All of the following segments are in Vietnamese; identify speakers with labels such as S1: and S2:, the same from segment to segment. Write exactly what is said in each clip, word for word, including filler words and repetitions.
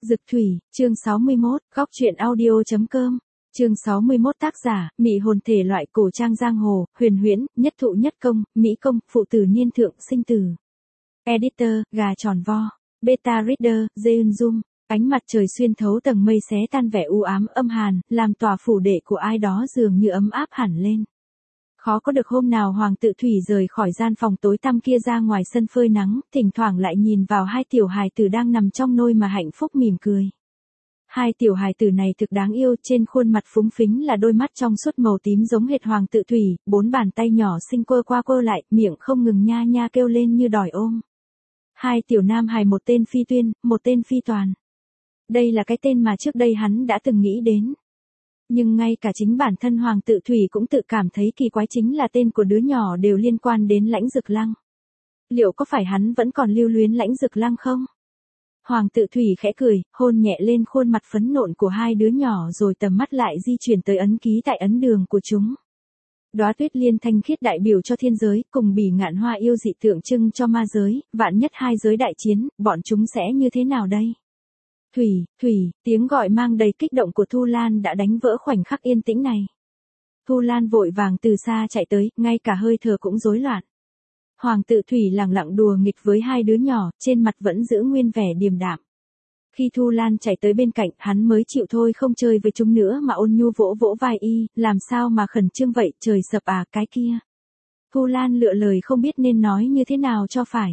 S1: Dực Thủy, chương sáu mươi mốt, góc truyện audio chấm com. Chương sáu mươi mốt tác giả, Mị hồn thể loại cổ trang giang hồ, huyền huyễn, nhất thụ nhất công, mỹ công, phụ tử niên thượng sinh tử. Editor, gà tròn vo. Beta Reader, Jeun Zoom. Ánh mặt trời xuyên thấu tầng mây xé tan vẻ u ám âm hàn, làm tòa phủ đệ của ai đó dường như ấm áp hẳn lên. Khó có được hôm nào Hoàng Tự Thủy rời khỏi gian phòng tối tăm kia ra ngoài sân phơi nắng, thỉnh thoảng lại nhìn vào hai tiểu hài tử đang nằm trong nôi mà hạnh phúc mỉm cười. Hai tiểu hài tử này thực đáng yêu, trên khuôn mặt phúng phính là đôi mắt trong suốt màu tím giống hệt Hoàng Tự Thủy, bốn bàn tay nhỏ xinh quơ qua quơ lại, miệng không ngừng nha nha kêu lên như đòi ôm. Hai tiểu nam hài, một tên Phi Tuyên, một tên Phi Toàn. Đây là cái tên mà trước đây hắn đã từng nghĩ đến. Nhưng ngay cả chính bản thân Hoàng Tự Thủy cũng tự cảm thấy kỳ quái, chính là tên của đứa nhỏ đều liên quan đến Lãnh Dực Lăng. Liệu có phải hắn vẫn còn lưu luyến Lãnh Dực Lăng không? Hoàng Tự Thủy khẽ cười, hôn nhẹ lên khuôn mặt phấn nộn của hai đứa nhỏ rồi tầm mắt lại di chuyển tới ấn ký tại ấn đường của chúng. Đóa tuyết liên thanh khiết đại biểu cho thiên giới, cùng bỉ ngạn hoa yêu dị tượng trưng cho ma giới, vạn nhất hai giới đại chiến, bọn chúng sẽ như thế nào đây? Thủy, Thủy, tiếng gọi mang đầy kích động của Thu Lan đã đánh vỡ khoảnh khắc yên tĩnh này. Thu Lan vội vàng từ xa chạy tới, ngay cả hơi thở cũng rối loạn. Hoàng Tự Thủy lẳng lặng đùa nghịch với hai đứa nhỏ, trên mặt vẫn giữ nguyên vẻ điềm đạm. Khi Thu Lan chạy tới bên cạnh, hắn mới chịu thôi không chơi với chúng nữa mà ôn nhu vỗ vỗ vai y, làm sao mà khẩn trương vậy, trời sập à cái kia. Thu Lan lựa lời không biết nên nói như thế nào cho phải.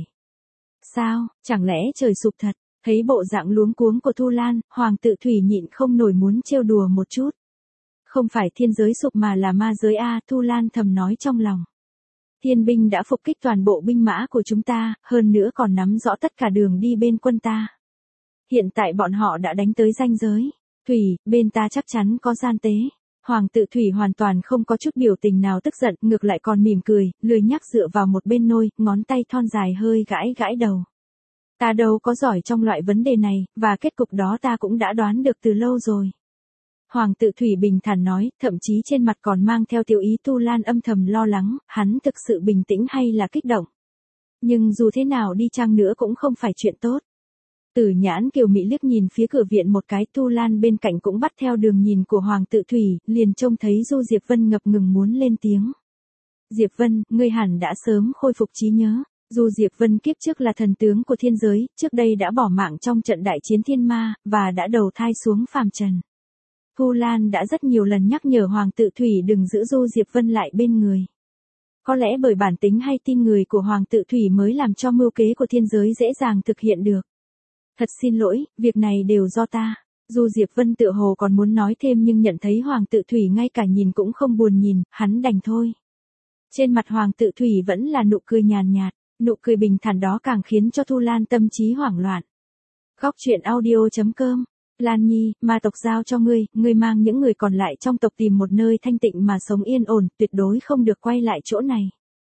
S1: Sao, chẳng lẽ trời sụp thật? Thấy bộ dạng luống cuống của Thu Lan, Hoàng Tự Thủy nhịn không nổi muốn trêu đùa một chút. Không phải thiên giới sụp mà là ma giới a, Thu Lan thầm nói trong lòng. Thiên binh đã phục kích toàn bộ binh mã của chúng ta, hơn nữa còn nắm rõ tất cả đường đi bên quân ta. Hiện tại bọn họ đã đánh tới ranh giới. Thủy, bên ta chắc chắn có gian tế. Hoàng Tự Thủy hoàn toàn không có chút biểu tình nào tức giận, ngược lại còn mỉm cười, lười nhác dựa vào một bên nôi, ngón tay thon dài hơi gãi gãi đầu. Ta đâu có giỏi trong loại vấn đề này, và kết cục đó ta cũng đã đoán được từ lâu rồi. Hoàng Tự Thủy bình thản nói, thậm chí trên mặt còn mang theo tiêu ý. Thu Lan âm thầm lo lắng, hắn thực sự bình tĩnh hay là kích động. Nhưng dù thế nào đi chăng nữa cũng không phải chuyện tốt. Tử Nhãn kiều mị liếc nhìn phía cửa viện một cái, Thu Lan bên cạnh cũng bắt theo đường nhìn của Hoàng Tự Thủy, liền trông thấy Du Diệp Vân ngập ngừng muốn lên tiếng. Diệp Vân, ngươi hẳn đã sớm khôi phục trí nhớ. Du Diệp Vân kiếp trước là thần tướng của thiên giới, trước đây đã bỏ mạng trong trận đại chiến thiên ma, và đã đầu thai xuống phàm trần. Thu Lan đã rất nhiều lần nhắc nhở Hoàng Tự Thủy đừng giữ Du Diệp Vân lại bên người. Có lẽ bởi bản tính hay tin người của Hoàng Tự Thủy mới làm cho mưu kế của thiên giới dễ dàng thực hiện được. Thật xin lỗi, việc này đều do ta. Du Diệp Vân tựa hồ còn muốn nói thêm nhưng nhận thấy Hoàng Tự Thủy ngay cả nhìn cũng không buồn nhìn, hắn đành thôi. Trên mặt Hoàng Tự Thủy vẫn là nụ cười nhàn nhạt. Nụ cười bình thản đó càng khiến cho Thu Lan tâm trí hoảng loạn. Góc truyện audio chấm com. Lan Nhi, ma tộc giao cho ngươi, ngươi mang những người còn lại trong tộc tìm một nơi thanh tịnh mà sống yên ổn, tuyệt đối không được quay lại chỗ này.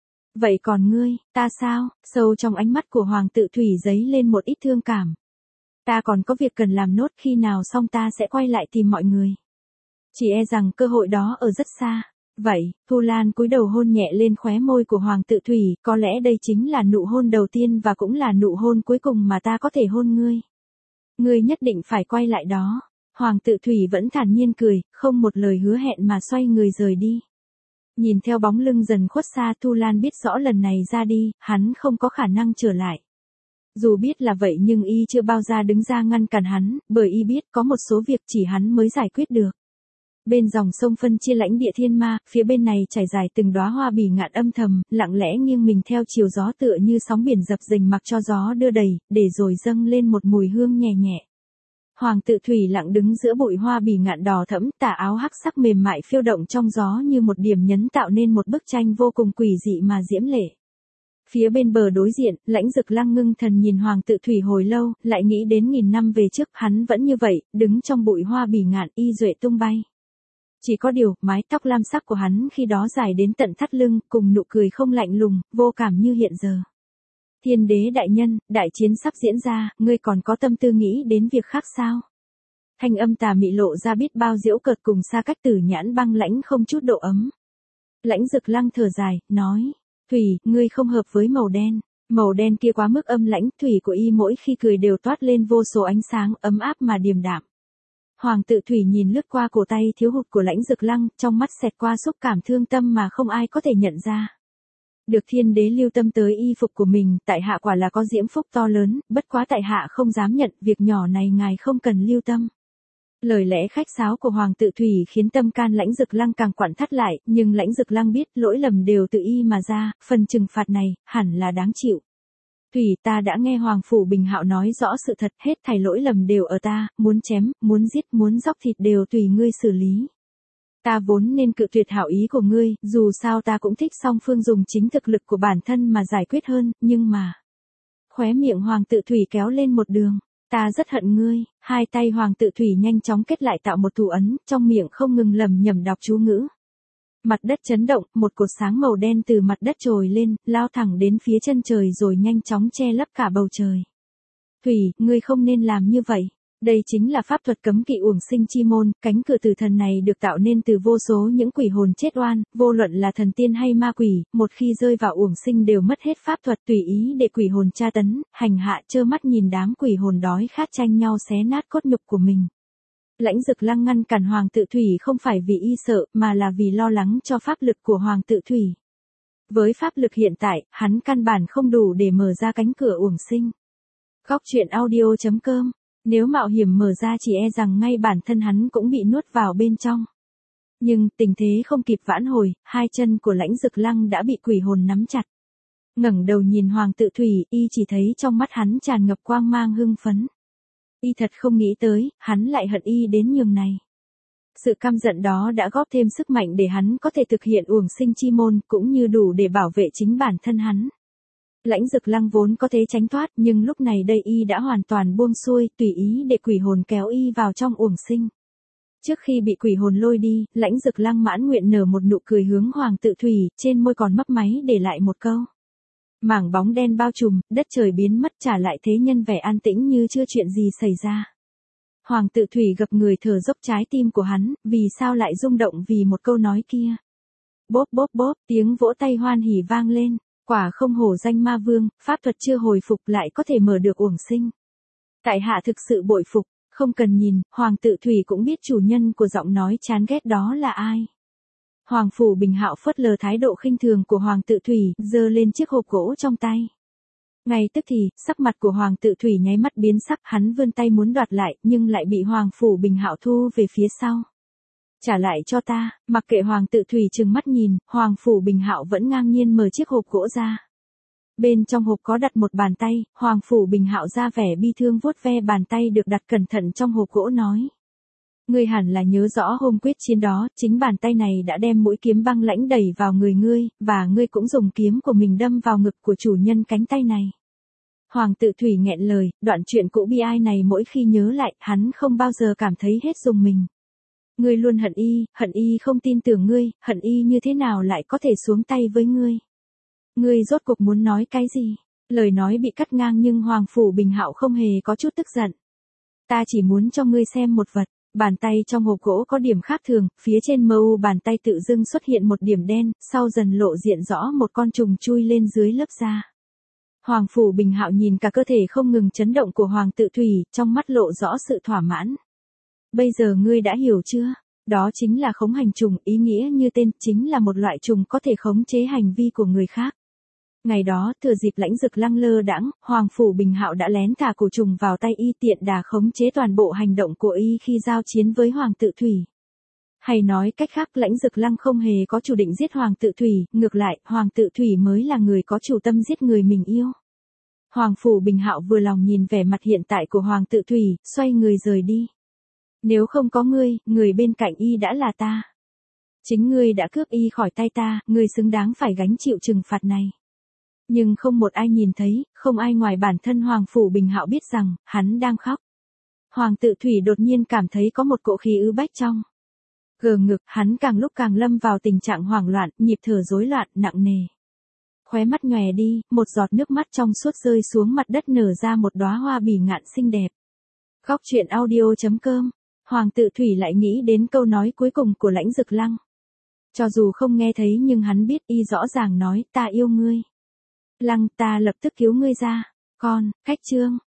S1: Vậy còn ngươi, ta sao? Sâu trong ánh mắt của Hoàng Tự Thủy dấy lên một ít thương cảm. Ta còn có việc cần làm nốt, khi nào xong ta sẽ quay lại tìm mọi người. Chỉ e rằng cơ hội đó ở rất xa. Vậy, Thu Lan cúi đầu hôn nhẹ lên khóe môi của Hoàng Tự Thủy, có lẽ đây chính là nụ hôn đầu tiên và cũng là nụ hôn cuối cùng mà ta có thể hôn ngươi. Ngươi nhất định phải quay lại đó. Hoàng Tự Thủy vẫn thản nhiên cười, không một lời hứa hẹn mà xoay người rời đi. Nhìn theo bóng lưng dần khuất xa, Thu Lan biết rõ lần này ra đi, hắn không có khả năng trở lại. Dù biết là vậy nhưng y chưa bao giờ đứng ra ngăn cản hắn, bởi y biết có một số việc chỉ hắn mới giải quyết được. Bên dòng sông phân chia lãnh địa thiên ma, phía bên này trải dài từng đóa hoa bỉ ngạn âm thầm, lặng lẽ nghiêng mình theo chiều gió tựa như sóng biển dập dềnh mặc cho gió đưa đầy, để rồi dâng lên một mùi hương nhẹ nhẹ. Hoàng Tự Thủy lặng đứng giữa bụi hoa bỉ ngạn đỏ thẫm, tà áo hắc sắc mềm mại phiêu động trong gió như một điểm nhấn tạo nên một bức tranh vô cùng quỷ dị mà diễm lệ. Phía bên bờ đối diện, Lãnh Dực Lăng ngưng thần nhìn Hoàng Tự Thủy hồi lâu, lại nghĩ đến nghìn năm về trước, hắn vẫn như vậy, đứng trong bụi hoa bỉ ngạn, y duệ tung bay. Chỉ có điều, mái tóc lam sắc của hắn khi đó dài đến tận thắt lưng, cùng nụ cười không lạnh lùng, vô cảm như hiện giờ. Thiên đế đại nhân, đại chiến sắp diễn ra, ngươi còn có tâm tư nghĩ đến việc khác sao? Thanh âm tà mị lộ ra biết bao giễu cợt cùng xa cách. Tử Nhãn băng lãnh không chút độ ấm. Lãnh Dực Lăng thở dài, nói, Thủy, ngươi không hợp với màu đen. Màu đen kia quá mức âm lãnh, thủy của y mỗi khi cười đều toát lên vô số ánh sáng ấm áp mà điềm đạm. Hoàng tự thủy nhìn lướt qua cổ tay thiếu hụt của Lãnh Dực Lăng, trong mắt xẹt qua xúc cảm thương tâm mà không ai có thể nhận ra. Được thiên đế lưu tâm tới y phục của mình, tại hạ quả là có diễm phúc to lớn, bất quá tại hạ không dám nhận, việc nhỏ này ngài không cần lưu tâm. Lời lẽ khách sáo của Hoàng tự thủy khiến tâm can Lãnh Dực Lăng càng quặn thắt lại, nhưng Lãnh Dực Lăng biết lỗi lầm đều tự y mà ra, phần trừng phạt này hẳn là đáng chịu. Thủy, ta đã nghe Hoàng phủ Bình Hạo nói rõ sự thật, hết thảy lỗi lầm đều ở ta, muốn chém, muốn giết, muốn dóc thịt đều tùy ngươi xử lý. Ta vốn nên cự tuyệt hảo ý của ngươi, dù sao ta cũng thích song phương dùng chính thực lực của bản thân mà giải quyết hơn, nhưng mà... Khóe miệng Hoàng tự thủy kéo lên một đường. Ta rất hận ngươi, hai tay Hoàng tự thủy nhanh chóng kết lại tạo một thủ ấn, trong miệng không ngừng lầm nhầm đọc chú ngữ. Mặt đất chấn động, một cột sáng màu đen từ mặt đất trồi lên, lao thẳng đến phía chân trời rồi nhanh chóng che lấp cả bầu trời. Thủy, ngươi không nên làm như vậy. Đây chính là pháp thuật cấm kỵ uổng sinh chi môn, cánh cửa tử thần này được tạo nên từ vô số những quỷ hồn chết oan, vô luận là thần tiên hay ma quỷ, một khi rơi vào uổng sinh đều mất hết pháp thuật, tùy ý để quỷ hồn tra tấn, hành hạ, trơ mắt nhìn đám quỷ hồn đói khát tranh nhau xé nát cốt nhục của mình. Lãnh Dực Lăng ngăn cản Hoàng tự thủy không phải vì y sợ, mà là vì lo lắng cho pháp lực của Hoàng tự thủy. Với pháp lực hiện tại, hắn căn bản không đủ để mở ra cánh cửa uổng sinh. Góc truyện audio chấm com. Nếu mạo hiểm mở ra chỉ e rằng ngay bản thân hắn cũng bị nuốt vào bên trong. Nhưng tình thế không kịp vãn hồi, hai chân của Lãnh Dực Lăng đã bị quỷ hồn nắm chặt. Ngẩng đầu nhìn Hoàng tự thủy, y chỉ thấy trong mắt hắn tràn ngập quang mang hưng phấn. Y thật không nghĩ tới, hắn lại hận y đến nhường này. Sự căm giận đó đã góp thêm sức mạnh để hắn có thể thực hiện uổng sinh chi môn, cũng như đủ để bảo vệ chính bản thân hắn. Lãnh Dực Lăng vốn có thể tránh thoát, nhưng lúc này đây y đã hoàn toàn buông xuôi, tùy ý để quỷ hồn kéo y vào trong uổng sinh. Trước khi bị quỷ hồn lôi đi, Lãnh Dực Lăng mãn nguyện nở một nụ cười hướng Hoàng tự thủy, trên môi còn mấp máy để lại một câu. Mảng bóng đen bao trùm, đất trời biến mất, trả lại thế nhân vẻ an tĩnh như chưa chuyện gì xảy ra. Hoàng tự thủy gập người thở dốc trái tim của hắn, vì sao lại rung động vì một câu nói kia. Bốp bốp bốp, tiếng vỗ tay hoan hỉ vang lên. Quả không hổ danh ma vương, pháp thuật chưa hồi phục lại có thể mở được uổng sinh. Tại hạ thực sự bội phục, không cần nhìn, Hoàng tự thủy cũng biết chủ nhân của giọng nói chán ghét đó là ai. Hoàng phủ Bình Hạo phớt lờ thái độ khinh thường của Hoàng tự thủy, giơ lên chiếc hộp gỗ trong tay. Ngay tức thì, sắc mặt của Hoàng tự thủy nháy mắt biến sắc, hắn vươn tay muốn đoạt lại, nhưng lại bị Hoàng phủ Bình Hạo thu về phía sau. Trả lại cho ta, mặc kệ Hoàng tự thủy trừng mắt nhìn, Hoàng phủ Bình Hạo vẫn ngang nhiên mở chiếc hộp gỗ ra. Bên trong hộp có đặt một bàn tay, Hoàng phủ Bình Hạo ra vẻ bi thương vuốt ve bàn tay được đặt cẩn thận trong hộp gỗ nói. Ngươi hẳn là nhớ rõ hôm quyết chiến đó, chính bàn tay này đã đem mũi kiếm băng lãnh đẩy vào người ngươi, và ngươi cũng dùng kiếm của mình đâm vào ngực của chủ nhân cánh tay này. Hoàng tự thủy nghẹn lời, đoạn chuyện cũ bi ai này mỗi khi nhớ lại, hắn không bao giờ cảm thấy hết dùng mình. Ngươi luôn hận y, hận y không tin tưởng ngươi, hận y như thế nào lại có thể xuống tay với ngươi. Ngươi rốt cuộc muốn nói cái gì? Lời nói bị cắt ngang nhưng Hoàng phủ Bình Hạo không hề có chút tức giận. Ta chỉ muốn cho ngươi xem một vật. Bàn tay trong hộp gỗ có điểm khác thường, phía trên mờ u bàn tay tự dưng xuất hiện một điểm đen, sau dần lộ diện rõ một con trùng chui lên dưới lớp da. Hoàng phủ Bình Hạo nhìn cả cơ thể không ngừng chấn động của Hoàng tự thủy, trong mắt lộ rõ sự thỏa mãn. Bây giờ ngươi đã hiểu chưa? Đó chính là khống hành trùng, ý nghĩa như tên, chính là một loại trùng có thể khống chế hành vi của người khác. Ngày đó, thừa dịp Lãnh Dực Lăng lơ đãng, Hoàng phủ Bình Hạo đã lén thả cổ trùng vào tay y, tiện đà khống chế toàn bộ hành động của y khi giao chiến với Hoàng tự thủy. Hay nói cách khác, Lãnh Dực Lăng không hề có chủ định giết Hoàng tự thủy, ngược lại, Hoàng tự thủy mới là người có chủ tâm giết người mình yêu. Hoàng phủ Bình Hạo vừa lòng nhìn vẻ mặt hiện tại của Hoàng tự thủy, xoay người rời đi. Nếu không có ngươi, người bên cạnh y đã là ta. Chính ngươi đã cướp y khỏi tay ta, ngươi xứng đáng phải gánh chịu trừng phạt này. Nhưng không một ai nhìn thấy, không ai ngoài bản thân Hoàng phủ Bình Hạo biết rằng, hắn đang khóc. Hoàng tự thủy đột nhiên cảm thấy có một cỗ khí ứ bách trong. Gờ ngực, hắn càng lúc càng lâm vào tình trạng hoảng loạn, nhịp thở rối loạn, nặng nề. Khóe mắt nhòe đi, một giọt nước mắt trong suốt rơi xuống mặt đất nở ra một đóa hoa bỉ ngạn xinh đẹp. Góc truyện audio chấm com. Hoàng tự thủy lại nghĩ đến câu nói cuối cùng của Lãnh Dực Lăng. Cho dù không nghe thấy nhưng hắn biết y rõ ràng nói, ta yêu ngươi. Lăng ta lập tức cứu ngươi ra. Con, khách trương.